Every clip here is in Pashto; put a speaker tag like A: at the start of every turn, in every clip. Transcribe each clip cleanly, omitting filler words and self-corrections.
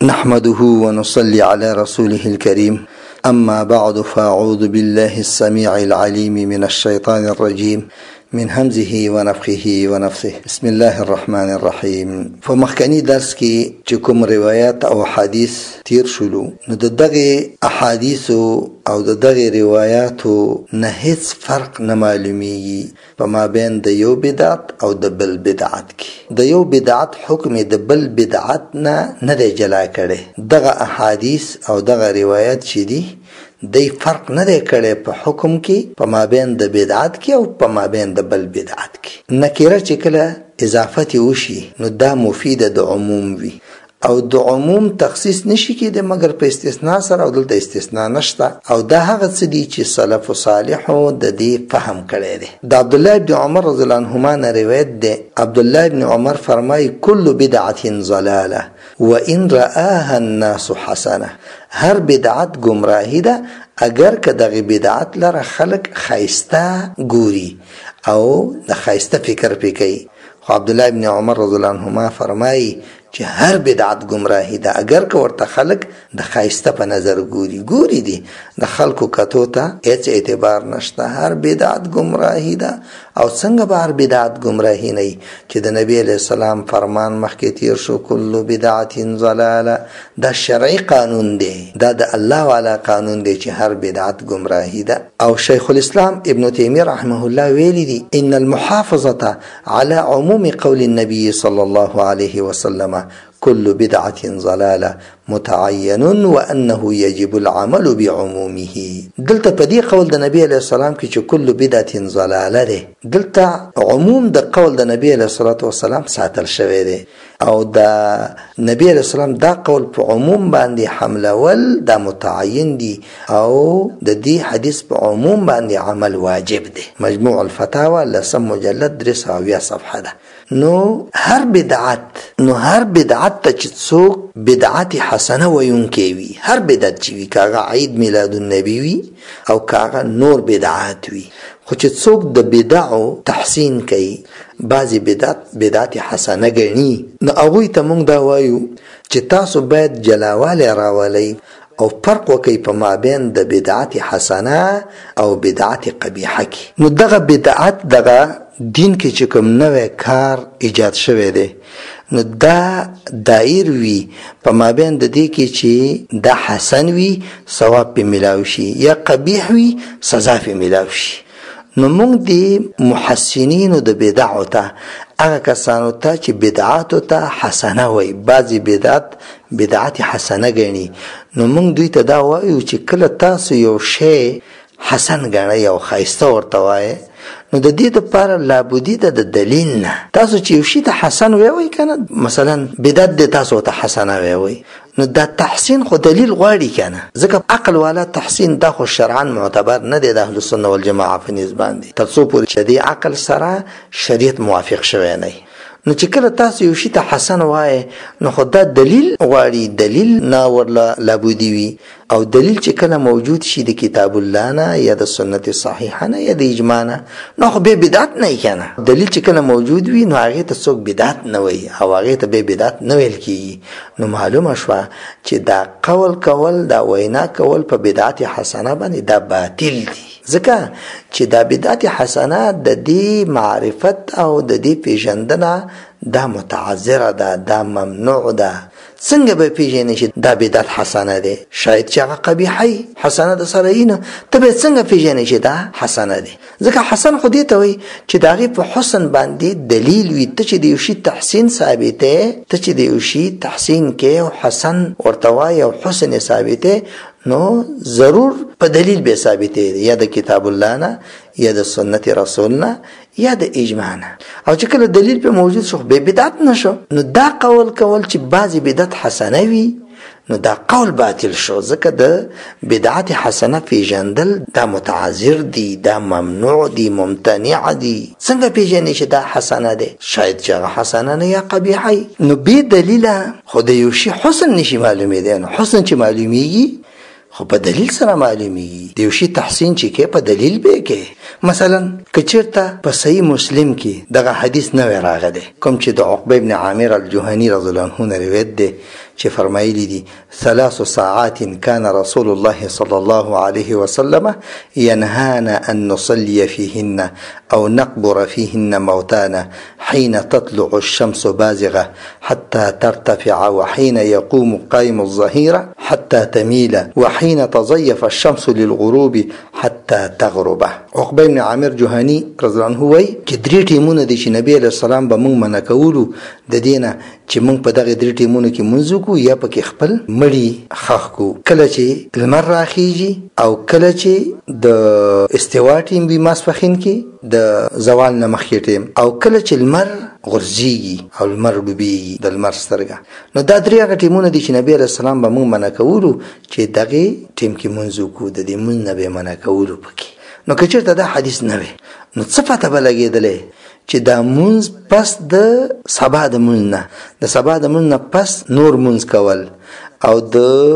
A: نحمده ونصلي على رسوله الكريم. أما بعد فأعوذ بالله السميع العليم من الشيطان الرجيم من همزه ونفخه ونفثه. بسم الله الرحمن الرحيم. فمخکنی درس کې چې کوم روایت او حدیث تیر شلو، نو دغه احادیث او دغه روایتو نه هیڅ فرق نه معلومیږي په مابین د یو بدعت او د بل بدعت کې. د یو بدعت حکم د بل بدعت نه دی جلا کړي. دغه احادیث او دغه روایت چې دي دی فرق نه دی کړی په حکم کې په مابین د بدعت کې او په مابین د بل بدعت کې. نکره چې کله اضافت وشي نو دا مفیده د عموم وي او د عموم تخصیص نشي کېدی مګر په استثناء سره، او دلته استثناء نشته. او دا هغه څه دي چې سلف صالحو د دې فهم کړی دی. د عبد الله بن عمر رضی الله عنهما نه روایت دی. عبد الله بن عمر فرمایي کل بدعة ضلاله وان رآها الناس حسنه. هر بدعت گمراهی ده اگر که دغه بدعت لره خلق خیسته ګوري او د خیسته فکر پې کوي. خو عبد الله بن عمر رضی الله عنهما فرمایي چې هر بدعت گمراهی ده اگر که ورته خلق د خیسته په نظر ګوري دي، د خلکو کتو ته هیڅ اعتبار نشته. هر بدعت گمراهی ده. او څنګه به هر بدعت گمراهی نه چې د نبی علیہ السلام فرمان مخکې تیر شو کل بدعت ضلاله. دا شرعي قانون دی، دا د الله والا قانون دی چې هر بدعت گمراهی ده. او شیخ الاسلام ابن تیمیه رحمه الله ویلی دی ان المحافظه على عموم قول النبي صلى الله عليه وسلم كل بدعة ضلالة متعين وأنه يجب العمل بعمومه. دلتا پدی قول د نبی علیہ السلام کی چې کل بدعة ضلالة ده، دلتا عموم د قول د نبی علیہ الصلوۃ والسلام ساتل شوی ده. او د نبی علیہ السلام دا قول په عموم باندې حملول دا متعین دي او د دې حدیث په عموم باندې عمل واجب ده. مجموع الفتاوى لسم مجلد 3 صفحه ده. نو هر بدعت ته چې څوک بدعت حسنه ویونکی وي، هر بدعت چې وي کاغه عید میلاد النبی وي او کاغه نور بدعات وي، خو چې څوک د بدعو تحسین کوي، بعضی بدعت حسنه ګڼي، نو هغوی ته موږ دا وایو چې تاسو باید جلاوالی راولئ او فرق وکي په مابین د بدعت حسنه او بدعت قبیحه کې. نو دغه بدعت دغه دین کې چې کوم نوې کار ایجاد شوی دی نو دا دایر وي په مابین د دې کې چې دا حسن وي ثواب په ملاوي شي یا قبیح وي سزا په ملاوي شي. نو موږ د محسنینو د بدعو ته هغه کسانو ته چې بدعاتو ته حسنه وي، بعضی بدعت حسنه ګڼي، نو موږ دوی ته دا وایو چې کله تاسو یو شی حسن ګڼئ او ښایسته ورته وایئ نو د دې لپاره لابودي ده د دلیل نه. تاسو چې یو شي ته حسن ویوئ کنه، مثلا بدعت دی تاسو ته حسنه ویوئ، نو دا تحسین خو دلیل غواړي کنه، ځکه عقل والا تحسین دا خو شرعاً معتبر نه دی د اهل سنت والجماعه په نسبت باندې تر څو پورې چې د عقل سره شریعت موافق شوی نه. نو چې کله تاسو یو شي ته حسن وایي نو خو دا دلیل غواړي، دلیل نه ورله لابودي وي. او دلیل چې کله موجود شي د کتاب الله نه یا د سنت صحیحه نه یا د اجماع نه نو خو به بدعت نه کنه. دلیل چې کله موجود وي نو هغه ته څوک بدعت نه وي او هغه ته به بدعت نه ویل کیږي. نو معلومه شوه چې دا قول کول، دا وینا کول په بدعت حسنه باندې دا باطل دي، ځکه چې دا بدعت حسنه د دې معرفت او د دې پیژندنه دا متعذره ده، دا ممنوع ده. څنګه به پیژنې چې دا بدعت حسنه ده؟ شاید چې هغه قبیحه حسنه ده سره یې نه، ته به څنګه پیژنې چې دا حسنه ده؟ ځکه حسن خو دې ته وایي چې د هغې په حسن باندې دلیل وي. ته چې د یو شي تحسین ثابتې، ته چې د یو شي تحسین کې او حسن ورته وایي او حسن یې ثابتې، نو ضرور په دلیل به ثابتې، یا د کتاب الله نه یا د سنت رسول نه یا د اجماع نه. او چې کله دلیل په موجود شو به بدعت نشو، نو دا قول کول چې بعضی بدعت حسنه وي نو دا قول باطل شو، ځکه د بدعت حسنه پیژندل دا متعذر دي، دا ممنوع دي، ممتنع دي. څنګه پیژنې چې دا حسنه ده؟ شاید چې هغه حسنه نه یا قبیحه. نو بې دلیله خو د یو شي حسن نشي معلومېدی. نو حسن چې معلومیږي خو په دلیل سره معلومیږي. د یو شي تحسین چې کې په دلیل به کې. مثلا که چیرته په صحیح مسلم کې دغه حدیث نه راغلی کوم چې د عقبه ابن عامر الجهني رضی الله عنه روایت دی چې فرمایلی دي 3 ساعات كان رسول الله صلى الله عليه وسلم ينهانا أن نصلي فيهن أو نقبر فيهن موتانا حين تطلع الشمس بازغة حتى ترتفع وحين يقوم قائم الظهيرة حتى تميل وحين تزيف الشمس للغروب حتى تغرب. عقبه بن عامر جهني رضی الله عنه وایي چې 3 ټیمونه دي چې نبی علیه السلام به موږ منع کولو د دینه چې موږ په دغه 3 ټیمونو کې منځ وکړو یا پکې خپل مړي ښخ کړو. کله چې لمر راخیږي او کله چې د استوا ټیم وي ماسپښین کې د زوال نه مخکې ټیم او کله چې لمر غورځيږي او لمر ډوبېږي د لمر سترګه. نو دا 3 هغه ټیمونه دي چې نبی علیه السلام به موږ منع کولو چې دغه ټیم کې منځ وکړو، د دې منځ نه به منع کولو پکې. نو که چېرته دا حدیث نه وي نو څه پته به لګېدلی چې دا منځ پس د سبا د منځ نه، د سبا د منځ نه پس نور منځ کول او د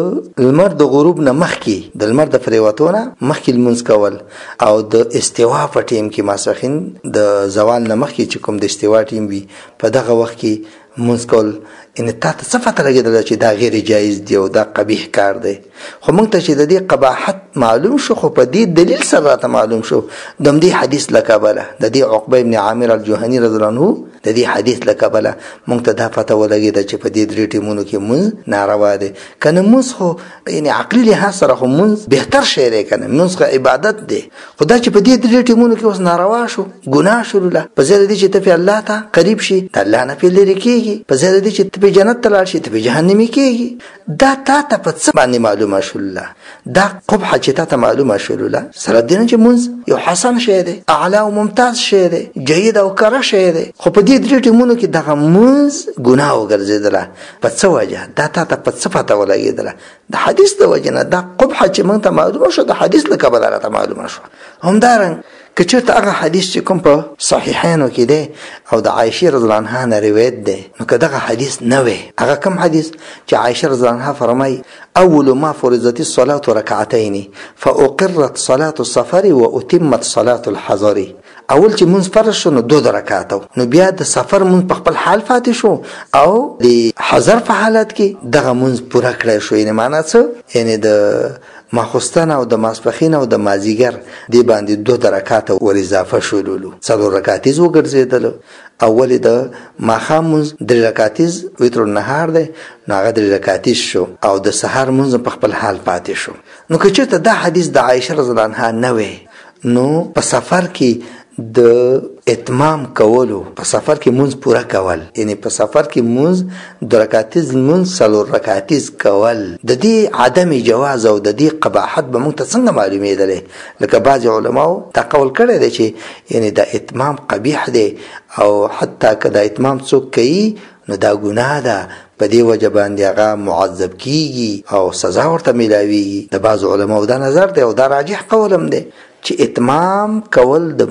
A: لمر د غروب نه مخکې، د لمر د پریوتو نه مخکې لمونځ کول او د استوا په ټیم کې ماسپښین د زوال نه مخکې چې کوم د استوا ټیم وي په دغه وخت کې منځ کول. ان تا ته څه پته لګېدله چې دا غیر جایز دی او دا قبیح کار دی؟ خو موږ ته چې د دې قباحت معلوم شو، خو په دې دلیل سره راته معلوم شو د همدې حدیث له کبله، د دې عقبه ابن عامر الجهني رضی الله عنه د دې حدیث له کبله موږ ته دا پته ولګېده چې په دې 3 ټیمونو کې منځ ناروا دی. که نه منځ خو یعنې عقلي لحاظ سره خو منځ بهتر شی دی، که نه منځ خو عبادت دی. خو دا چې په دې 3 ټیمونو کې اوس ناروا شو، ګناه شروله، په ځای د دې چې ته پې الله ته قریب شي د الله نه پې لرې کېږي، په ځای د دې چې ته پې جنت ته لاړ شي ته پې جهنمي کېږي. دا تا ته په څه باندې معلومه شوله؟ دا قبحه چې تا ته معلومه شوله سره د دې نه چې منځ یو حسن شی دی، اعلی او ممتاز شی دی، جید او کره شی دی. خو په دې 3 ټیمونو کې دغه منځ ګناه وګرځېدله. په څه وجه؟ دا تا ته په څه پته ولګېدله؟ د حدیث د وجې نه. دا قبحه چې موږ ته معلومه شو د حدیث له کبله راته معلومه شوه. همدارنګ که چېرته هغه حدیث چې کوم په صحیحینو کې دی او د عایشې رضی الله عنها نه روایت دی، نو که دغه حدیث نه وی، هغه کوم حدیث چې عایشې رضی الله عنها فرمایي اول ما فرضت الصلاة ركعتين فأقرت صلاة السفر وأتمت صلاة الحضر. اول چې مونږ فرض شو نو 2 رکعاتو، نو بیا د سفر مونږ په خپل حال فاتح شو او د حضر په حالت کې دغه مونږ پوره کړی شو. یعنې معنا څه؟ یعنې د ماخوستن او د ماسپښین او د مازیګر دې باندې 2 رکعاته ور اضافه شولو، 4 رکعاتیز وګرځېدل. اول د ماښام مونځ 3 رکعاتیز وتر النهار دی، نو هغه 3 رکعاتیز شو او د سحر مونځ په خپل حال پاتې شو. نو که چېرته دا حدیث د عایشه رضی الله عنها نه وی، نو په سفر کې د اتمام کولو، په سفر کې منځ پوره کول، یعنی په سفر کې منځ 2 رکعاتیز منځ 4 رکعاتیز کول، د دې عدم جواز او د دې قباحت به موږ ته څنګه معلومېدلی؟ لکه بعضې علماو دا قول کړی دی چې یعنی د اتمام قبیح دی او حتی که د اتمام څوک کوي نو دا ګناه ده، په دې وجه باندې هغه معذب کیږي او سزا ورته میلاویږي. د بعضو علماو دا نظر دی او دا راجح قول هم دی چې اتمام کول د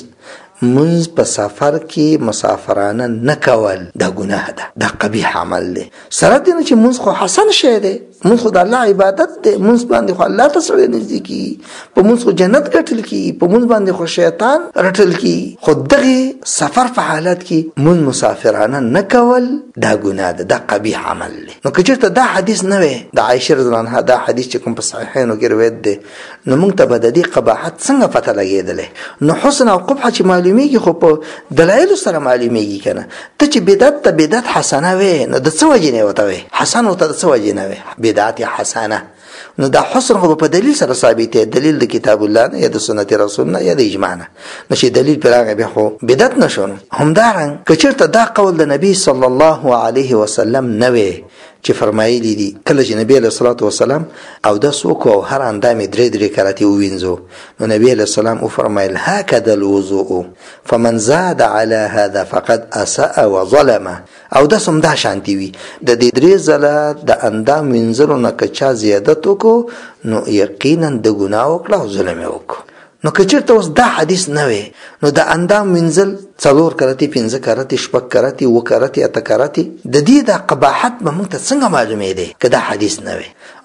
A: منځ په سفر کې مسافرانه نه کول دا ګناه ده، دا قبیح عمل دی. سره دې نه چې منځ خو حسن شی دی، منځ خو د الله عبادت دی، منځ باندې خو الله ته سړی نږدې کېږي، په منځ خو جنت ګټل کېږي، په منځ باندې خو شیطان رټل کېږي. خو دغې سفر په حالت کې منځ مسافرانه نه کول دا ګناه ده، دا قبیح عمل دی. نو که چېرته دا حدیث نه وی د عایشې رضی الله عنها، دا حدیث چې کوم په صحیحینو کې روایت دی، نو موږ ته به د دې قباحت څنګه پته لګېدلی؟ نو حسن او قبحه چې معلومیږي خو په دلایلو سره معلومیږي که نه؟ ته چې بدعت ته بدعت حسنه وی نو د څه وجې نه ورته وی؟ حسن ورته د څه وجې نه وی؟ بدعت یا حسنه. نو دا حسن خو په دلیل سره ثابت دی، دلیل د کتاب الله نه یا د سنت رسول نه یا د اجماع نه. نو چې دلیل پرې راغی بیا خو بدعت نشو. همدارنګه که چېرته دا قول د نبی صلی الله علیه وسلم نه وی چې فرمایلی دي کله چې نبی علیه الصلاة والسلام اودس وکړو او هر اندام یې 3 رکعاتې ووینځو، نو نبی علیه السلام وفرمایل هکذا الوضوء فمن زاد على هذا فقد اساء وظلم. اودس هم دا شانتي وي، د دې 3 ځله د اندام وینځلو نه که چا زیادت وکړو نو یقینا د ګناه وکړه او ظلم یې وکړو. نو که چېرته اوس دا حدیث نه وی نو د اندام وینځل 4 کرتې 5 کرتې 6 کرتې 7 کرتې 8 کرتې د دې د قباحت به موږ ته څنګه معلومېدی که دا حدیث نه وی؟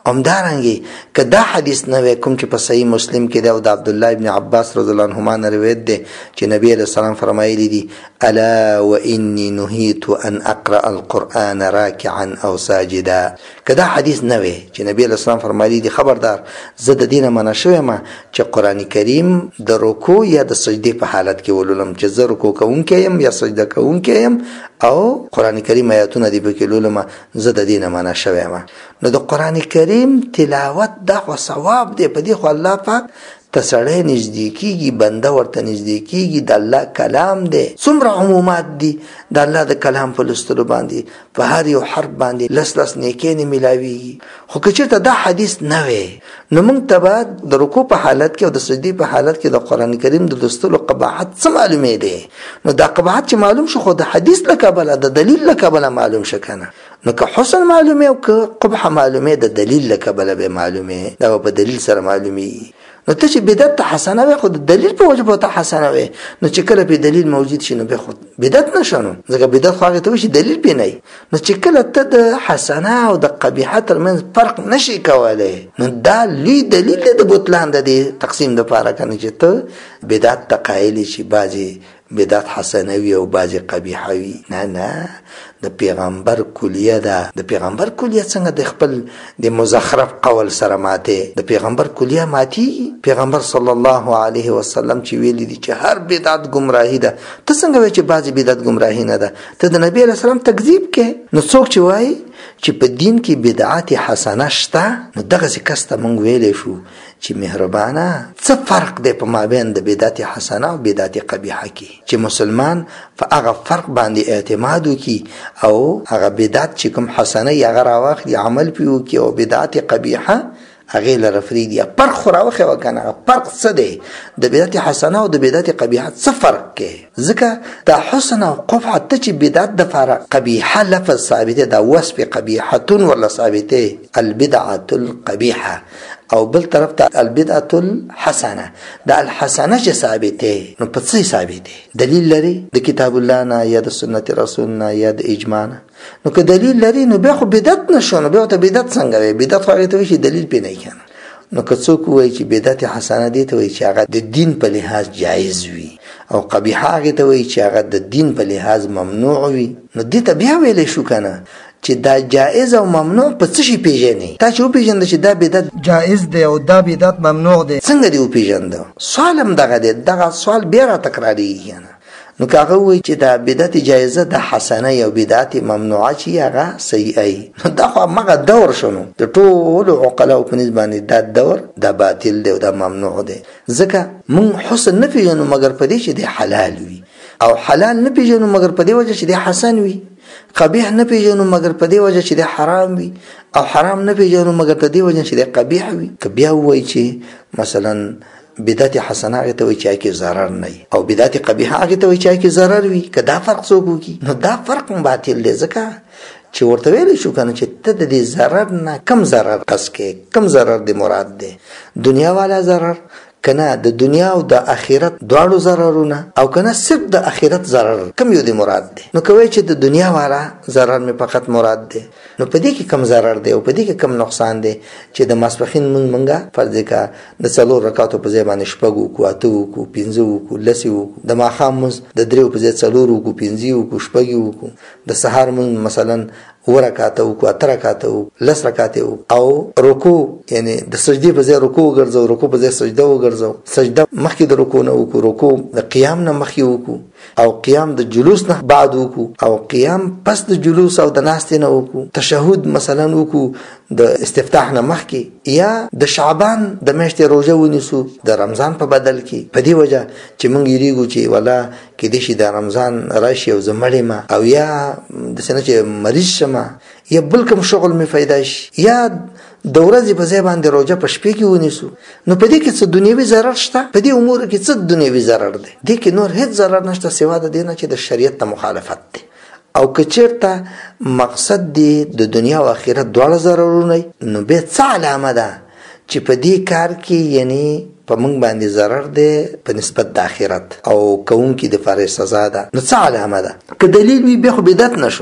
A: همدارنګه که دا حدیث نه وي کوم چې په صحیح مسلم کې دی او د عبد الله ابن عباس رضی الله عنهما روایت دی چې نبی علیہ السلام فرمایلی دي الا واني نهيت ان اقرا القران راكعا او ساجدا. که دا حدیث نه وي چې نبی علیہ السلام فرمایلی دي خبردار زه د دینه منع شوم چې قران کریم د رکوع یا د سجدې په حالت کې ولولم، چې زه رکوع کوونکی یم یا سجده کوونکی یم او قران کریم آیاتونه دی پکې لولم، زه د دینه منع شوم. نو د قران کریم تلاوت دا خو ثواب دی، په دې خو الله پاک ته سړی نږدې کېږي، بنده ورته نږدې کېږي، د الله کلام دی. څومره عمومات دي د الله د کلام په لوستلو باندې، په هر یو حرف باندې لس لس نیکۍ نه میلاویږي. خو که چېرته دا حدیث نه وی نو موږ ته به د رکوع په حالت کې او د سجدې په حالت کې د قرآن کریم د لوستلو قباحت څه معلومې دی؟ نو دا قباحت چې معلوم شو خو د حدیث له کبله د دلیل له کبله معلوم شو که نه. نو که حسن معلومه او که قبح معلومه د دلیل له کبله به معلومه، دا په دلیل سره معلومي. نو ته چې بدعت ته حسنه وي خو د دلیل په وجه به ته حسنه وي، نو چې کله په دلیل موجود شي نو به خود بدعت نشو، ځکه بدعت خو هغه ته وشي دلیل به نه. نو چې کله ته د حسنه او د قبیحه ترمنځ فرق نشي کولای نو دا لوی دلیل دی د بطلان د تقسیم لپاره کنه چې ته بدعت ته قایل شي، بعضی بدعت حسنه وي او بعضی قبیحه وي. نه د پیغمبر کلیه ده. د پیغمبر کلیه څنګه د خپل د مزخرف قول سره ماته؟ د پیغمبر کلیه ماتي. پیغمبر صلی الله علیه وسلم چې ویلي دي چې هر بدعت گمراهی ده، ته څنګه وایې چې بعضی بدعت گمراهی نه ده؟ ته د نبی علیہ السلام تکذیب کې. نو څوک چې وایي چې په دین کې بدعت حسنه شته نو دغه کس ته مونږ ویلی شو چې مهربانه څه فرق دی په مابین د بدعت حسنه او بدعت قبیحه کې، چې مسلمان په هغه فرق باندې اعتماد وکړي او هغه بدعت چې کوم حسنه یې هغه راواخلي عمل پرې وکړي او بدعت قبیحه هغې لره فرېږدي. فرق خو راوښیه وکنه، فرق څه دی؟ د بدعت حسنه او د بدعت قبیحه څه فرق کې؟ ځکه دا حسن او قبح ته چې بدعت دپاره قبیحه لفظ ثابته، دا وصف قبیحتون ورله ثابته البدعة القبیحه، او بل طرف ته البدعة الحسنه، دا الحسنه چې ثابته نو په څه ثابته؟ دلیل لري د کتاب الله نه یا د سنت رسول نه یا د اجماع نه. نو که دلیل لري نو بیا خو بدعت نشو، نو بیا ته بدعت څنګه وي؟ بدعت خو هغې ته وایي چې دلیل پرې نه کنه. نو که څوک وایي چې بدعت حسنه دې ته وایي چې هغه د دین په لحاظ جایز وي او قبیحه هغې ته وایي چې هغه د دین په لحاظ ممنوع وي، نو دې ته بیا ویلی شو کنه چې دا جائز او ممنوع په څه شي پیژنې؟ تا چې وپیژنده چې دا بدعت جائز دی او دا بدعت ممنوع دی، څنګه دې وپیژنده؟ سوال هم دغه دی، دغه سوال بیا را تکراریږي کنه. نو که هغه وایي چې دا بدعت جایزه د حسنه یا بدعت ممنوعه چې هغه سیئه، نو دا خو همغه دور شو. نو د ټولو عقلاو په نسبت باندې دا دور دا باطل دی او دا ممنوع دی. ځکه موږ حسن نه پیژنو مګر په دې چې دی حلال وي، او حلال نه پیژنو مګر په دې وجه چې دی حسن وي، قبیح نه پیژنو مګر په دې وجه چې دی حرام وي، او حرام نه پیژنو مګر په دې وجه چې دی قبیح وي. که بیا وایي چې مثلا بدعت حسنه هغې ته وایي چې هغې کې ضرر نه وي او بدعت قبیحه هغې ته وایي چې هغې کې ضرر وي، که دا فرق څوک وکړي نو دا فرق هم باطل دی. ځکه چې ورته ویلی شو کنه چې ته د دې ضرر نه کم ضرر قصد کې، کم ضرر دی مراد دی؟ دنیا والا ضرر کنه د دنیا او د آخرت دواړو ضررونه، او کنه صرف د آخرت ضرر کم یو دی مراد دی؟ نو کوي چې د دنیا والا ضرر می فقط مراد دی، نو په دې کې کم ضرر دی او په دې کې کم نقصان دی چې د ماسپښین مونږه فرض کا د 4 رکعاتو په ځای باندې 6 وکړو، 8 وکړو، 15 وکړو، 10 وکړو، د ماښام مونږ د 3 په ځای 4 وکړو، 15 وکړو، 6 وکړو، د سهار مونږ مثلا 2 رکعاته وکړو، 8 رکعاته وکړو، 10 رکعاته وکړو، او رکوع یعنی د سجدې په ځای رکوع وګرځو، رکوع په ځای سجده وګرځو، سجده مخکې د رکوع نه وکړو، رکوع د قیام نه مخکې وکړو، او قیام د جلوس نه بعد وکړو، او قیام پس د جلوس او د ناستې نه وکړو، تشهود مثلا وکړو د استفتاح نه مخکې، یا د شعبان د میاشتې روژه ونیسو د رمضان په بدل کې، په دې وجه چې موږ یریږو چې ولا کېدای شي د رمضان راشي او زه مړ یم، او یا داسې نه چې مریض شمه، یا بل کوم شغل مې پیدا شي، یا د ورځې په ځای باندې روژه په شپې کې ونیسو، نو په دې کې څه دنیوي ضرر شته؟ په دې امورو کې څه دنیوي ضرر دی؟ دې کې نور هیڅ ضرر نشته سوا د دې نه چې د شریعت ته مخالفت دی. او که چېرته مقصد دی د دنیا او آخرت دواړه ضررونه، نو بیا څه علامه ده چې په دې کار کې یعنی په موږ باندې ضرر دی په نسبت د آخرت او کوونکي د پاره سزا ده؟ نو څه علامه ده؟ که دلیل وي بیا خو بدعت نشو،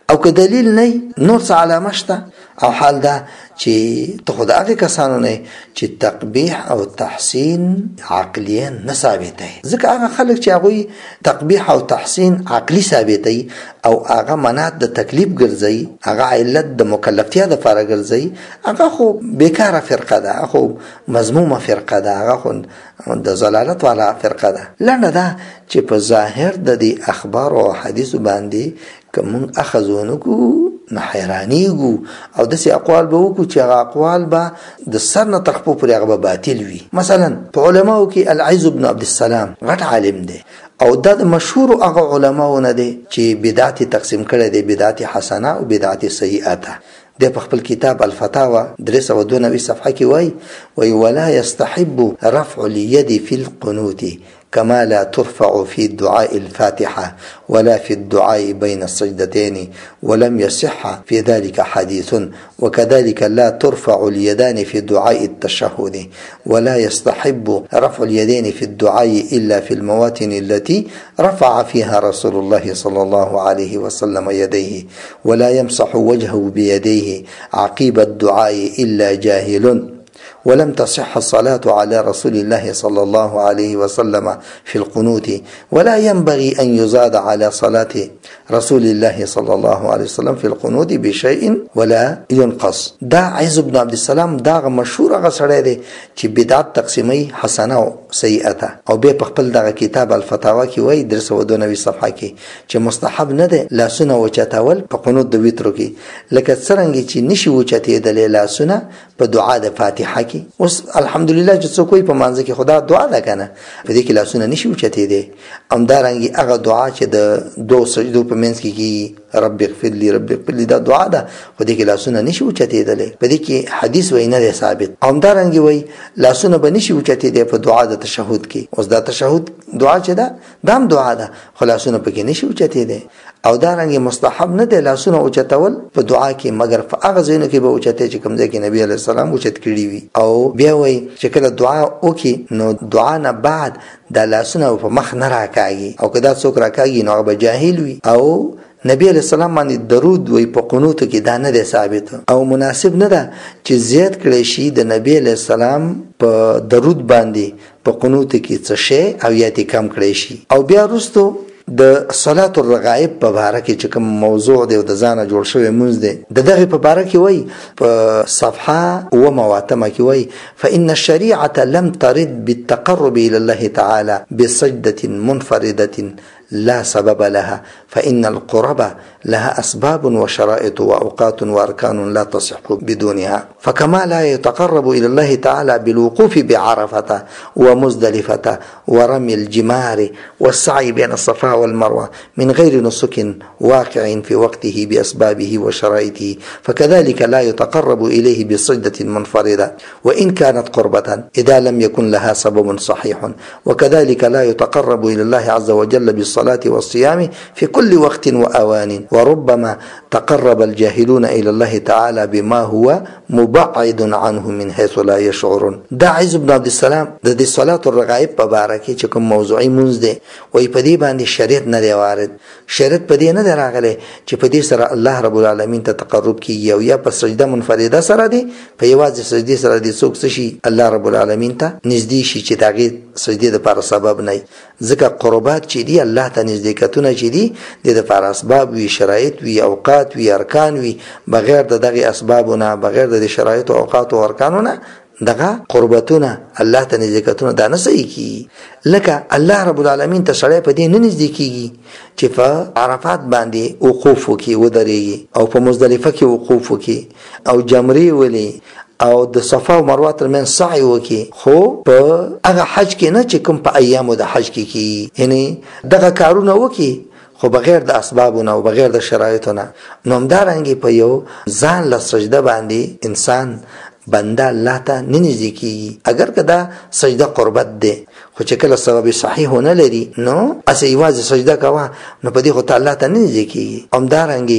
A: او که دلیل نه نور څه علامه شته او حال دا چې ته خو د هغې کسانو نه چې تقبیح او تحسین عقلیه نه ثابتوي. ځکه هغه خلک چې هغوی تقبیح او تحسین عقلي ثابتوي او هغه منات د تکلیف ګرځوي، هغه علت د مکلفتیا دپاره ګرځوي، هغه خو بیکاره فرقه ده، هغه خو مذمومه فرقه ده، هغه خو د ضلالت والا فرقه ده. لنډه ده چې په ظاهر د دې اخبار او حدیثو باندې که مونږ اخذ ونکړو نه حیرانیږو او داسې اقوال به وکړو چې هغه اقوال به د سر نه تر خپو پورې هغه به باطل وي. مثلا په علماو کې العز بن عبدالسلام غټ عالم دی او دا د مشهورو هغه علماو نه دی چې بدعت تقسیم کړی دی، بدعت حسنه او بدعت سیئه. د په خپل کتاب الفتاوى 392 صفحه کې وایي ولا يستحب رفع اليد في القنوت كما لا ترفع في دعاء الفاتحة ولا في الدعاء بين السجدتين ولم يصح في ذلك حديث، وكذلك لا ترفع اليدان في دعاء التشهد، ولا يستحب رفع اليدين في الدعاء إلا في المواطن التي رفع فيها رسول الله صلى الله عليه وسلم يديه، ولا يمسح وجهه بيديه عقيب الدعاء إلا جاهل، ولم تصح الصلاة على رسول الله صلى الله عليه وسلم في القنوت، ولا ينبغي أن يزاد على صلاة رسول الله صلى الله عليه وسلم في القنوت بشيء ولا ينقص. دا عز بن عبد السلام دا مشهور هغه سړی دی چې بدعت تقسیمي حسنه او سیئه او به په خپل دغه کتاب الفتاوا کې وایي 392 صفحه کې چې مستحب نه دی لاسونه وچتول په قنوت د وترو کې، لکه څرنګه چې نشي وچتېدلی لاسونه په دعا د فاتحه کې. اوس الحمدلله چې څوک په مانځ کې خدا دعا ده کنه په دې کې لاسونه نشي وچتېدی. همدارنګه هغه دعا چې د دوه سجدو په منځ کې رب اغفر لي رب اغفر لي دا دعا ده، خو دې کې لاسونه نشي وچتېدلی، په دې کې حدیث وایي نه دی ثابت. همدارنګه وایي لاسونه به نشي وچتېدی په دعا د تشهد کې. اوس دا تشهد دعا چې ده دا هم دعا ده خو لاسونه پکې نشي وچتېدی. او دارنګه مستحب نه دی لاسونه اوچتول په دعا کې مگر په هغه ځایونو کې به اوچتې چې کوم ځای کې نبی علیه السلام اوچت کړي وي. او بیا وایي چې کله دعا وکړي نو دعا نه بعد دا لاسونه په مخ نه راکاږي، او که دا څوک راکاږي نو هغه به جاهل وي. او نبی علیہ السلام باندې درود وی په قنوت کې دا نه دی ثابت او مناسب نه ده چې زیات کړي شي د نبی علیہ السلام په درود باندې په قنوت کې څه شی او یا تی کم کړي شي. او بیا وروسته د صلات الرغائب په باره کې چې کوم موضوع دی او د ځانه جوړ شوی مونځ دی د دغه په باره کې وایي په صفحه 89 کې وایي فإن الشريعة لم ترد بالتقرب إلى الله تعالى بسجدة منفردة لا سبب لها، فإن القرب لها أسباب وشرائط وأوقات وأركان لا تصح بدونها، فكما لا يتقرب إلى الله تعالى بالوقوف بعرفة ومزدلفة ورمي الجمار والسعي بين الصفا والمروة من غير نسك واقع في وقته بأسبابه وشرائطه، فكذلك لا يتقرب إليه بسجدة منفردة وإن كانت قربة إذا لم يكن لها سبب صحيح، وكذلك لا يتقرب إلى الله عز وجل بالصلاة والصيام في كل وقت وأوان، وربما تقرب الجاهلون إلى الله تعالى بما هو مبعد عنه من حيث لا يشعرون. دا عز بن عبد السلام د دې صلات الرغائب په باره کې چې کوم موضوعي مونځ دی وایي په دې باندې شریعت نه دی وارد، شریعت په دې نه دی راغلی چې په دې سره الله رب العالمین ته تقرب کیږي او یا په سجده منفرده سره دی په یوازې سجدې سره دی څوک څه شي الله رب العالمین ته نږدې شي چې د هغې سجدې دپاره سبب نه وي. ځکه قربات چې دي الله ته نزدېکتونه چې دي د دپاره اسباب وي، شرایط وي، اوقات وي، ارکان وي. بغیر د دغې اسبابو نه، بغیر د شرایطو اوقاتو او ارکانو نه دغه قربتونه الله ته نزدېکتونه دا نه صحیح کېږي. لکه الله رب العالمین ته سړی په دې نه نږدې کېږي چې په عرفات باندې وقوف وکړي ودرېږي او په مزدلفه کې وقوف وکړي او جمرې ولي او د صفا او مروه ترمنځ سعی وکړي، خو په هغه حج کې نه چې کوم په ایامو د حج کې کېږي، یعنې دغه کارونه وکړي خو بغیر د اسبابونه او بغیر د شرایطو نه. نو همدارنګې په یو ځان له سجده باندې انسان بنده الله ته نه نږدې کېږي اگر که دا سجده قربت دی، خو چې کله سبب صحیح ونه لري نو هسې یوازې سجده کوه نو په دې خو ته الله ته نه نږدې کېږي. همدارنګې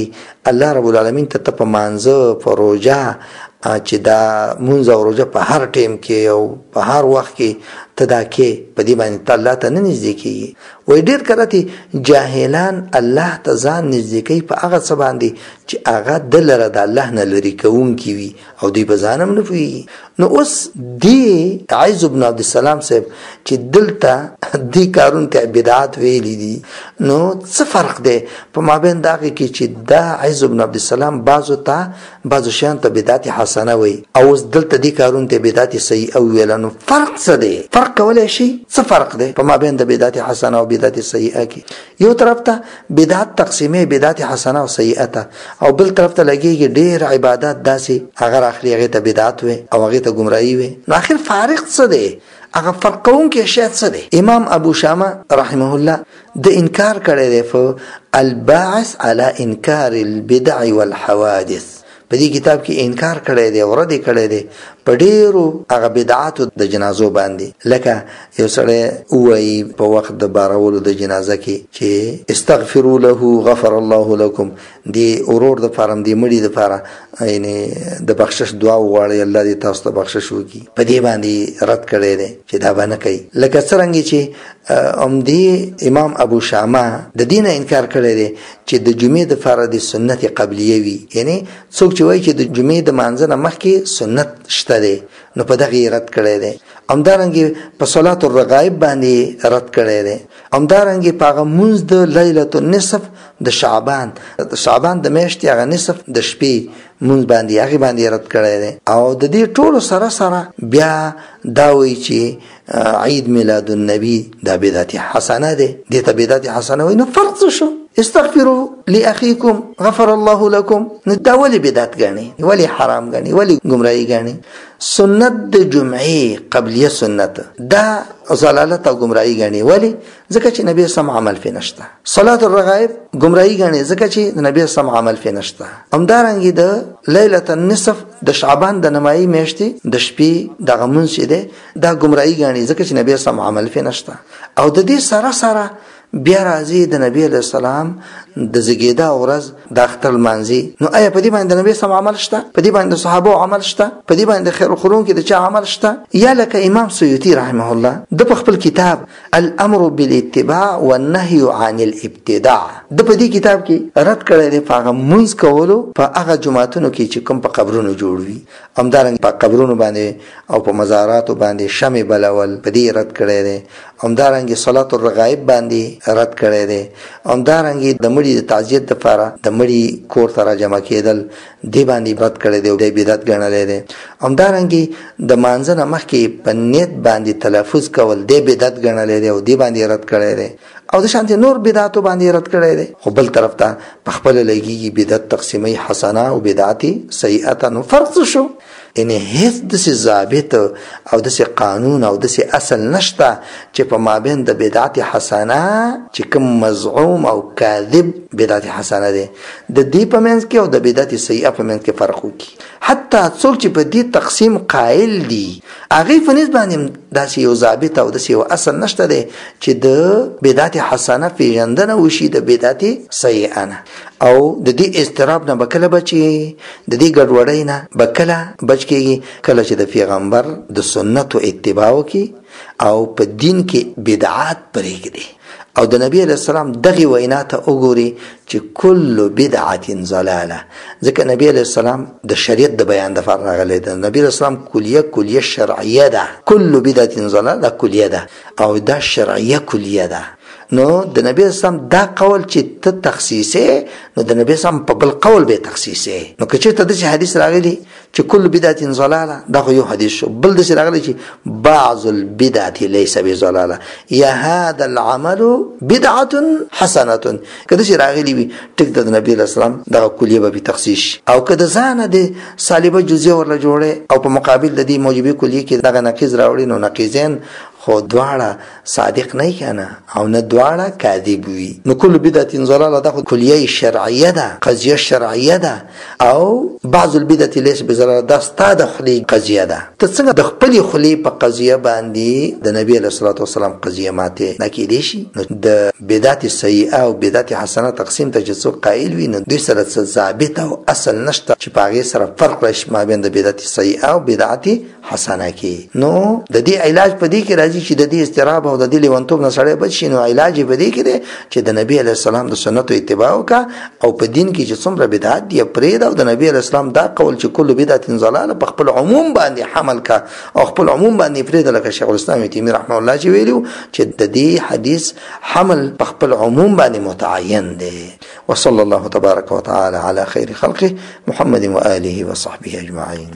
A: الله رب العالمین ته په مانزه په روزه چې دا مونږ او روزه په هر ټیم کې او په هر وخت کې تدا کې په دې باندې الله ته نه نږدې کیږي. وای ډیر کله جاهلان الله ته ځان نږدې کوي په هغه څه باندې چې هغه دلره د الله نه لري کوونکی وي او دوی په ځانم نه پوهېږي. نو اوس دی عیز بن عبدالسلام صاحب چې دلته دې کارونو ته بدعت ویلي دي، نو څه فرق دی په مابین د هغې کې چې دا عیز بن عبدالسلام بعضو شیانو ته بدعت حسنه وي او اوس دلته دې کارونو ته بدعت سیئه وویله، نو فرق څه دی؟ فرق کولی شي؟ څه فرق دی په مابین د بدعت حسنه او بدعت سیئه کې؟ یو طرف ته بدعت تقسیمې بدعت حسنه او سیئه ته، او بل طرف ته لګېږي ډېر عبادات داسې هغه راخلي هغې ته بدعت وي او هغې ته ګمراهي وي. نو آخر فارق څه دی؟ هغه فرق کوونکی شی څه دی؟ امام ابو شامه رحمه الله د انکار کړی دی په الباعث على انکار البدع والحوادث، په دې کتاب کې انکار کړی دی او رد کړی دی په ډیرو هغه بدعاتو د جنازو باندې. لکه یو سړی وایي په وخت د بارولو د جنازه کې چې استغفروا له غفر الله لكم، دی ورور د پاره دی مړي د پاره یعنی د بخشش دعا وغواړي الله دې تاسو ته بخشش وکړي، په دې باندې رد کړی دی چې دا به نه کوي. لکه څرنګه چې دی امام ابو شامه د دینه انکار کړی دی چې د جمعې د پاره د سنت قبلیه وي، یعنی څوک چې وایي چې د جمعې د مانځه نه مخکې سنت شته دی نو په دغه رد کړی دی. همدارنګه په صلات الرغائب باندې رد کړی دی. همدارنګه په هغه مونځ د لیلة النصف د شعبان د میاشتې هغه نصف د شپې مونځ باندې هغه باندې رد کړی دی. او د دې ټولو سره بیا دا وایي چې عید میلاد النبی دا بدعت حسنه دی، دې ته بدعت حسنه وایي. نو فرق څه شو؟ استغفروا لاخيكم غفر الله لكم، نو دا ولی بدعت ګڼي، ولی حرام ګڼي، ولی گمراهی ګڼي؟ سنت د جمعې قبلیه سنت دا ضلالت او گمراهی ګڼي، ولی؟ ځکه چې نبی سم عمل فيه نشته. صلات الرغائب گمراهی ګڼي ځکه چې نبی سم عمل فيه نشته. همدارنګه د لیلة النصف د شعبان د نمایي میاشتې د شپې دغه مونځ دی دا گمراهی ګڼي ځکه چې نبی سم عمل فيه نشته. او د دې سره بیا راځي د نبی علیہ السلام د زیږیدا ورځ د اختر لمانځي، نو آیا په دې باندې نبی سم عمل شته؟ په دې باندې صحابه عمل شته؟ په دې باندې خیر القرون کې د چا عمل شته؟ یا لکه امام سیوطی رحمه الله د خپل کتاب الامر بالاتباع والنهي عن الابتداع د په دې کتاب کې رد کړی دی په هغه مونځ کولو په هغه جماعتونو کې چې کوم په قبرونو جوړوي، همدارنګه په قبرونو باندې او په مزاراتو باندې شمع بلول په دې رد کړی دی. همدارنګه صلات الرغائب باندې رد کړی دی. همدارنګه د مړي د تعزیت لپاره د مړي کور ته راجمع کېدل دی باندې رد کړی دی او د بدعت ګڼلی دی. همدارنګه د مانځه نه مخکې په نیت باندې تلفظ کول دی بدعت ګڼلی دی او دی باندې رد کړی دی. او د شانتي نور بدعاتو باندې رد کړی دی. خو بل طرف ته په خپله لګېږي بدعت تقسیمي حسنه او بدعت سیئه. نو فرق څه شو؟ یعنی هیڅ داسې ضابط او داسې قانون او داسې اصل نشته چې په مابین د بدعت حسنه چې کوم مزعوم او کاذب بدعت حسنه دی د دې په منځ کې او د بدعت سیئه په منځ کې فرق وکړي. حتی څوک چې په دې تقسیم قائل دي هغې په نسبت باندې داسې یو ضابط او داسې یو اصل نشته دی چې د بدعت حسنه پیژندنه وشي د بدعت سیئه نه، او د دې اضطراب نه به کله بچي، د دې ګډوډۍ نه به کله بچ کېږي کله چې د پیغمبر د سنتو اتباع وکړي او په دین کې بدعات پرېږدي او د نبی علیہ السلام دغه وینا ته وګوري چې کل بدعت ضلاله. ځکه نبی علیہ السلام د شریعت د بیان د فار راغلی دی. نبی علیہ السلام کلیه شرعیه ده، کل بدعت ضلاله کلیه ده او دا شرعیه کلیه ده. نو د نبی اسلام دا قول چې ته تخصیصه، نو د نبی اسلام په بل قول به تخصیصه. نو که چېرته داسې حدیث راغلی چې کل بدعت ضلاله دا خو یو حدیث شو، بل داسې راغلی چې بعض البدعت لیس بضلاله یا هذا العمل بدعه حسنه، که داسې راغلی وي ټیک د نبی اسلام دغه کلیه به تخصیص. او که د ځانه د سالبه جزیه ورله جوړه او په مقابل د دې موجبه کلیه کې دغه نقیض راوړي، نو نقیضین خو دواړه صادق نه کنه او نه دواړه کاذب وي. نو کل بدعت ضلاله ده کلیه شرعیه ده، قضیه شرعیه ده، او بعض البدعت ليس بضلاله ده ستاده خلی قضیه ده. ته څنګه د خپل خلی په قضیه باندې د نبی علیه الصلاۃ والسلام قضیه ماته نکیدې شي؟ نو د بدعت سیئه او بدعت حسنه تقسیم ته چې څوک قائل وي نو دوی سره څه ضابط او اصل نشته چې پاغه سره فرق راشي ما بین د بدعت سیئه او بدعت حسنه کې. نو د دې علاج په دې کې راځي چې د دې استراب او د دې لیونتوب نه سړی بچ شي. نو علاج په دې کې دی چې د نبی علیه السلام د سنتو اتباع وکړه او په دین کې چې څومره بدعت دی پرې دا او د نبی علیه السلام دا قول چې کل بدعت ضلاله په خپل عموم باندې حمل کا او خپل عموم باندې پرې د لکه شیخ الاسلام ابن تیمیه رحمه الله چې ویلو چې د دې حدیث حمل په خپل عموم باندې متعین دی. وصلى الله تبارك وتعالى على خير خلقه محمد وآله وصحبه أجمعين.